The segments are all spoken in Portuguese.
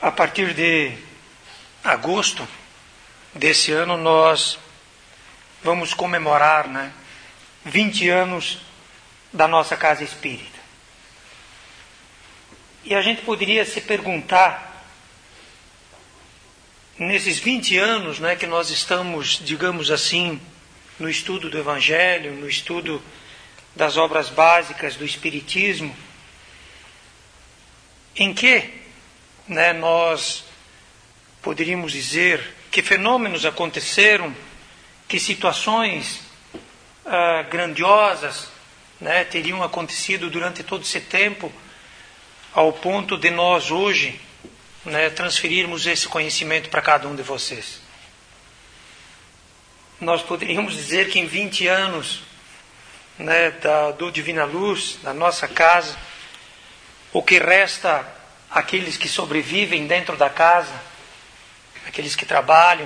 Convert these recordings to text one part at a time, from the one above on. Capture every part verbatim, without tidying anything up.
a partir de agosto desse ano, nós vamos comemorar, né, vinte anos da nossa casa espírita. E a gente poderia se perguntar, nesses vinte anos, né, que nós estamos, digamos assim, no estudo do Evangelho, no estudo das obras básicas do Espiritismo, em que, né, nós poderíamos dizer que fenômenos aconteceram, que situações ah, grandiosas, né, teriam acontecido durante todo esse tempo, ao ponto de nós hoje, né, transferirmos esse conhecimento para cada um de vocês. Nós poderíamos dizer que em vinte anos, né, da, do Divina Luz, da nossa casa, o que resta àqueles que sobrevivem dentro da casa, aqueles que trabalham,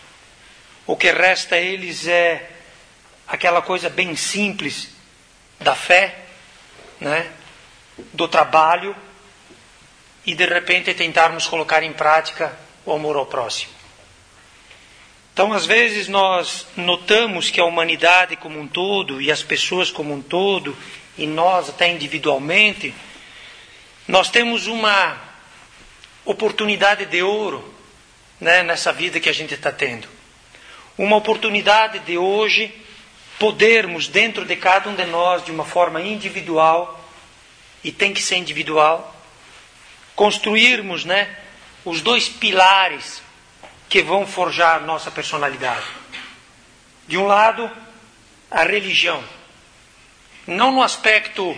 o que resta a eles é aquela coisa bem simples da fé, né, do trabalho, e de repente tentarmos colocar em prática o amor ao próximo. Então, às vezes nós notamos que a humanidade como um todo, e as pessoas como um todo, e nós até individualmente, nós temos uma oportunidade de ouro, né, nessa vida que a gente está tendo. Uma oportunidade de hoje podermos, dentro de cada um de nós, de uma forma individual, e tem que ser individual, construirmos, né, os dois pilares que vão forjar nossa personalidade. De um lado, a religião. Não no aspecto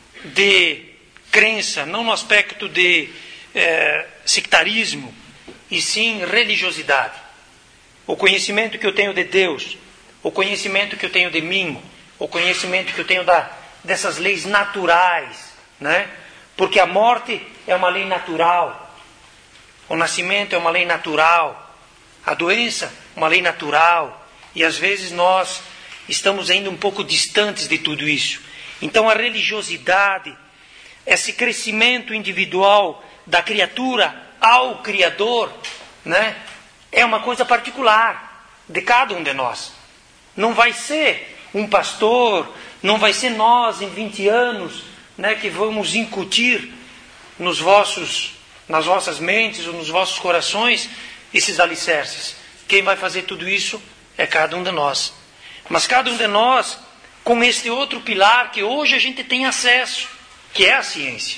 de crença, não no aspecto de eh, sectarismo, e sim religiosidade. O conhecimento que eu tenho de Deus, o conhecimento que eu tenho de mim, o conhecimento que eu tenho da, dessas leis naturais, né? Porque a morte é uma lei natural, o nascimento é uma lei natural, a doença uma lei natural, e às vezes nós estamos ainda um pouco distantes de tudo isso. Então a religiosidade, esse crescimento individual da criatura ao Criador, né, é uma coisa particular de cada um de nós. Não vai ser um pastor, não vai ser nós em vinte anos, né, que vamos incutir nos vossos, nas vossas mentes ou nos vossos corações esses alicerces. Quem vai fazer tudo isso é cada um de nós. Mas cada um de nós com este outro pilar que hoje a gente tem acesso, que é a ciência.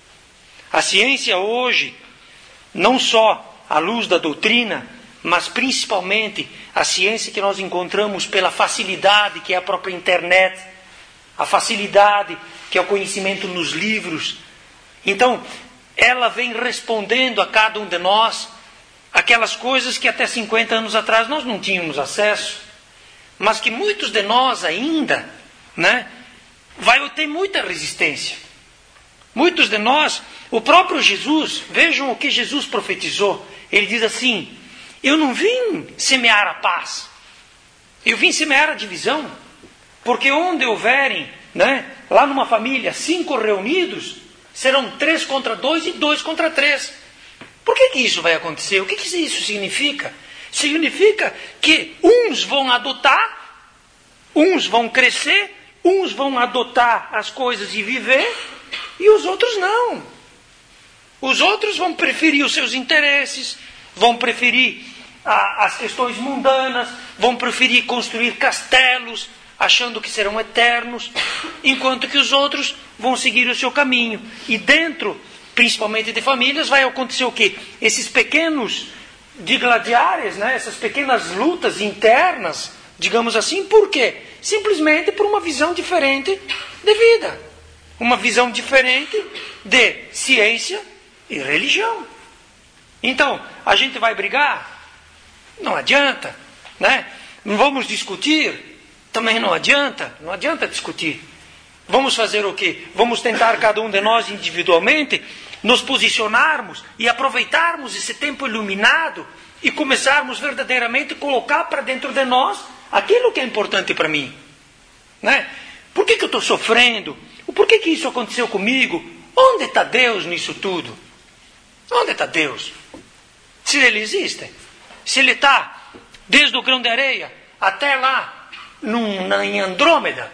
A ciência hoje, não só à luz da doutrina, mas principalmente a ciência que nós encontramos pela facilidade que é a própria internet, a facilidade que é o conhecimento nos livros. Então, ela vem respondendo a cada um de nós aquelas coisas que até cinquenta anos atrás nós não tínhamos acesso, mas que muitos de nós ainda, né, vai ter muita resistência. Muitos de nós, o próprio Jesus, vejam o que Jesus profetizou. Ele diz assim: eu não vim semear a paz, eu vim semear a divisão, porque onde houverem, né, lá numa família, cinco reunidos, serão três contra dois e dois contra três. Por que que isso vai acontecer? O que que isso significa? Significa que uns vão adotar, uns vão crescer, uns vão adotar as coisas e viver, e os outros não. Os outros vão preferir os seus interesses, vão preferir a, as questões mundanas, vão preferir construir castelos, achando que serão eternos, enquanto que os outros vão seguir o seu caminho. E dentro, principalmente de famílias, vai acontecer o quê? Esses pequenos digladiares, né? Essas pequenas lutas internas, digamos assim, por quê? Simplesmente por uma visão diferente de vida. Uma visão diferente de ciência e religião. Então, a gente vai brigar? Não adianta, né? Vamos discutir? Também não adianta, não adianta discutir. Vamos fazer o quê? Vamos tentar cada um de nós individualmente nos posicionarmos e aproveitarmos esse tempo iluminado e começarmos verdadeiramente a colocar para dentro de nós aquilo que é importante para mim, né? Por que que eu estou sofrendo? Por que que isso aconteceu comigo? Onde está Deus nisso tudo? Onde está Deus? Se ele existe. Se ele está desde o grão de areia até lá num, na, em Andrômeda.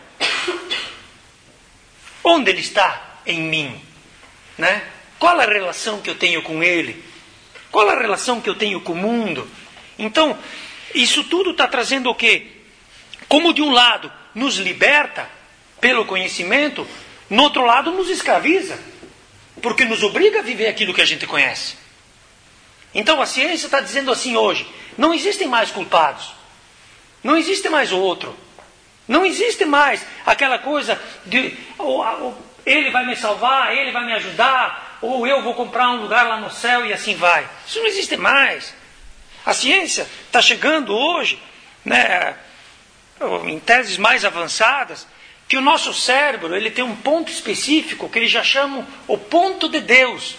Onde ele está em mim? Né? Qual a relação que eu tenho com ele? Qual a relação que eu tenho com o mundo? Então, isso tudo está trazendo o quê? Como de um lado nos liberta pelo conhecimento, no outro lado nos escraviza, porque nos obriga a viver aquilo que a gente conhece. Então a ciência está dizendo assim hoje, não existem mais culpados, não existe mais o outro, não existe mais aquela coisa de oh, oh, ele vai me salvar, ele vai me ajudar, ou eu vou comprar um lugar lá no céu e assim vai. Isso não existe mais. A ciência está chegando hoje, né, em teses mais avançadas, que o nosso cérebro ele tem um ponto específico que eles já chamam o ponto de Deus.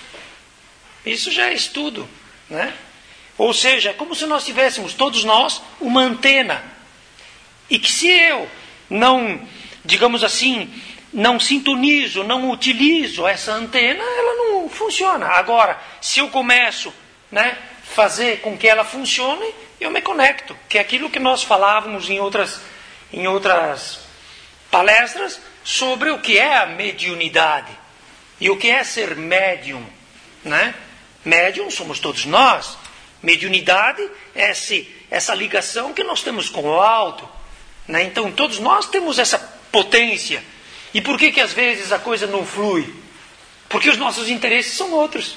Isso já é estudo, né? Ou seja, é como se nós tivéssemos, todos nós, uma antena. E que se eu não, digamos assim, não sintonizo, não utilizo essa antena, ela não funciona. Agora, se eu começo, né, fazer com que ela funcione, eu me conecto. Que é aquilo que nós falávamos em outras, em outras palestras sobre o que é a mediunidade e o que é ser médium, né? Médium somos todos nós. Mediunidade é esse, essa ligação que nós temos com o alto, né? Então todos nós temos essa potência. E por que que às vezes a coisa não flui? Porque os nossos interesses são outros,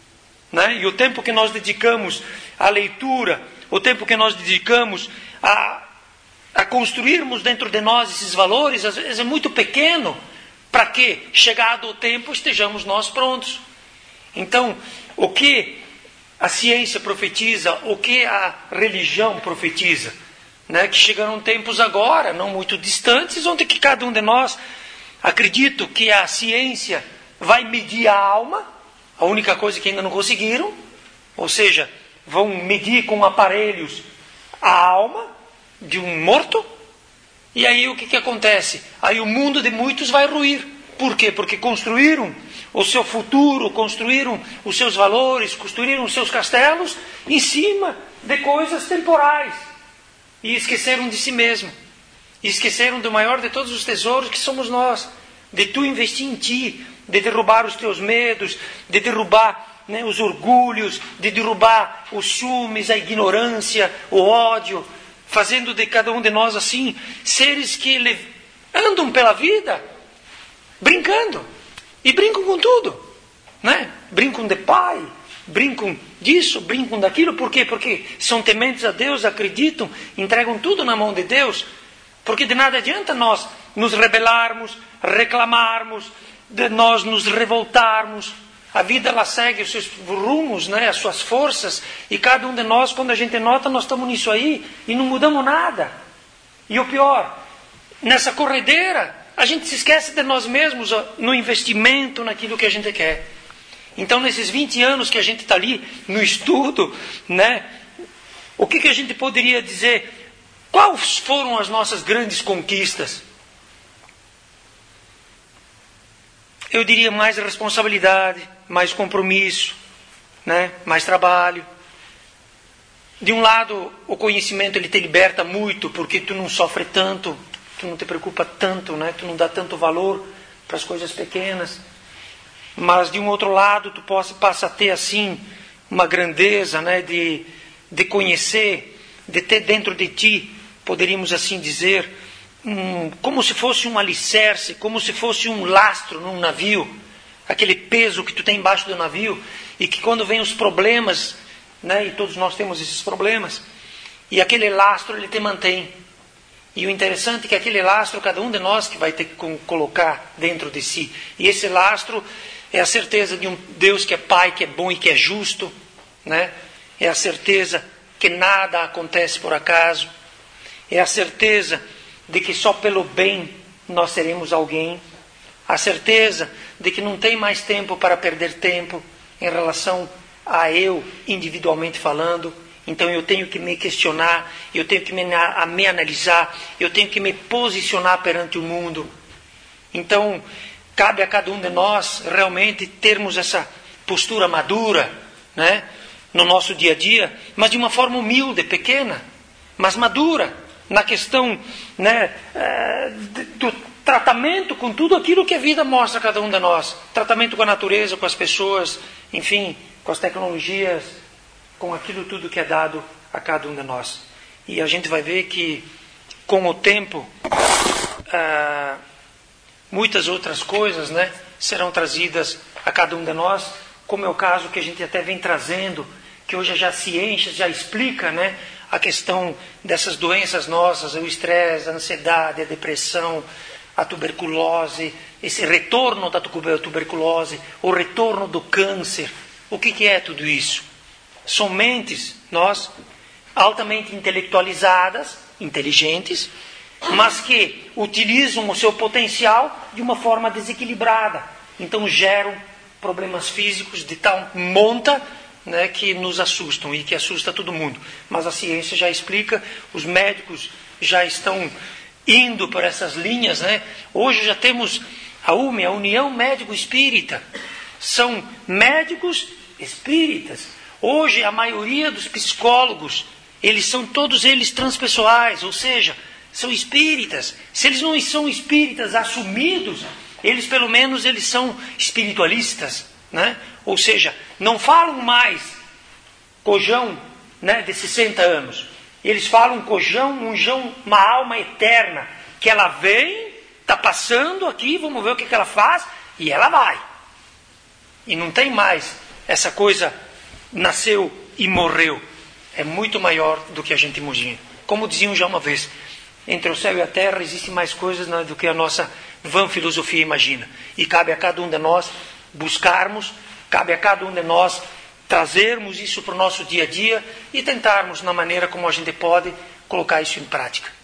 né? E o tempo que nós dedicamos à leitura, o tempo que nós dedicamos a a construirmos dentro de nós esses valores, às vezes é muito pequeno, para que, chegado o tempo, estejamos nós prontos. Então, o que a ciência profetiza, o que a religião profetiza, né? Que chegarão tempos agora, não muito distantes, onde que cada um de nós, acredito que a ciência vai medir a alma, a única coisa que ainda não conseguiram, ou seja, vão medir com aparelhos a alma de um morto, e aí o que, que acontece? Aí o mundo de muitos vai ruir. Por quê? Porque construíram o seu futuro, construíram os seus valores, construíram os seus castelos em cima de coisas temporais. E esqueceram de si mesmo. E esqueceram do maior de todos os tesouros que somos nós. De tu investir em ti, de derrubar os teus medos, de derrubar, né, os orgulhos, de derrubar os ciúmes, a ignorância, o ódio, fazendo de cada um de nós assim, seres que andam pela vida, brincando, e brincam com tudo, né? Brincam de pai, brincam disso, brincam daquilo, por quê? Porque são tementes a Deus, acreditam, entregam tudo na mão de Deus, porque de nada adianta nós nos rebelarmos, reclamarmos, de nós nos revoltarmos. A vida ela segue os seus rumos, né, as suas forças, e cada um de nós, quando a gente nota, nós estamos nisso aí e não mudamos nada. E o pior, nessa corredeira, a gente se esquece de nós mesmos no investimento naquilo que a gente quer. Então, nesses vinte anos que a gente está ali no estudo, né, o que, que a gente poderia dizer? Quais foram as nossas grandes conquistas? Eu diria mais responsabilidade, mais compromisso, né? Mais trabalho. De um lado, o conhecimento ele te liberta muito, porque tu não sofre tanto, tu não te preocupa tanto, né? Tu não dá tanto valor para as coisas pequenas. Mas de um outro lado, tu passa a ter assim uma grandeza, né? de, de conhecer, de ter dentro de ti, poderíamos assim dizer, um, como se fosse um alicerce, como se fosse um lastro num navio, aquele peso que tu tem embaixo do navio, e que quando vem os problemas, né? E todos nós temos esses problemas, e aquele lastro ele te mantém. E o interessante é que aquele lastro, cada um de nós que vai ter que colocar dentro de si. E esse lastro é a certeza de um Deus que é Pai, que é bom e que é justo, né? É a certeza que nada acontece por acaso. É a certeza de que só pelo bem nós seremos alguém. A certeza de que não tem mais tempo para perder tempo em relação a eu, individualmente falando. Então eu tenho que me questionar, eu tenho que me, a, me analisar, eu tenho que me posicionar perante o mundo. Então, cabe a cada um de nós realmente termos essa postura madura, né? no nosso dia a dia, mas de uma forma humilde, pequena, mas madura, na questão, né, do tratamento com tudo aquilo que a vida mostra a cada um de nós. Tratamento com a natureza, com as pessoas, enfim, com as tecnologias, com aquilo tudo que é dado a cada um de nós. E a gente vai ver que, com o tempo, ah, muitas outras coisas, né, serão trazidas a cada um de nós, como é o caso que a gente até vem trazendo, que hoje já a ciência já explica, né, a questão dessas doenças nossas, o estresse, a ansiedade, a depressão, a tuberculose, esse retorno da tuberculose, o retorno do câncer. O que, que é tudo isso? São mentes, nós, altamente intelectualizadas, inteligentes, mas que utilizam o seu potencial de uma forma desequilibrada. Então geram problemas físicos de tal monta, né, que nos assustam e que assusta todo mundo. Mas a ciência já explica, os médicos já estão indo por essas linhas, né? Hoje já temos a U M E, a União Médico Espírita. São médicos espíritas. Hoje a maioria dos psicólogos, eles são todos eles transpessoais, ou seja, são espíritas. Se eles não são espíritas assumidos, eles pelo menos eles são espiritualistas, né? Ou seja, não falam mais cojão, né, de sessenta anos. Eles falam cojão, um jão, uma alma eterna, que ela vem, está passando aqui, vamos ver o que, que ela faz, e ela vai. E não tem mais essa coisa, nasceu e morreu. É muito maior do que a gente imagina. Como diziam já uma vez, entre o céu e a terra existem mais coisas, né, do que a nossa vã filosofia imagina. E cabe a cada um de nós buscarmos, cabe a cada um de nós trazermos isso para o nosso dia a dia e tentarmos, na maneira como a gente pode, colocar isso em prática.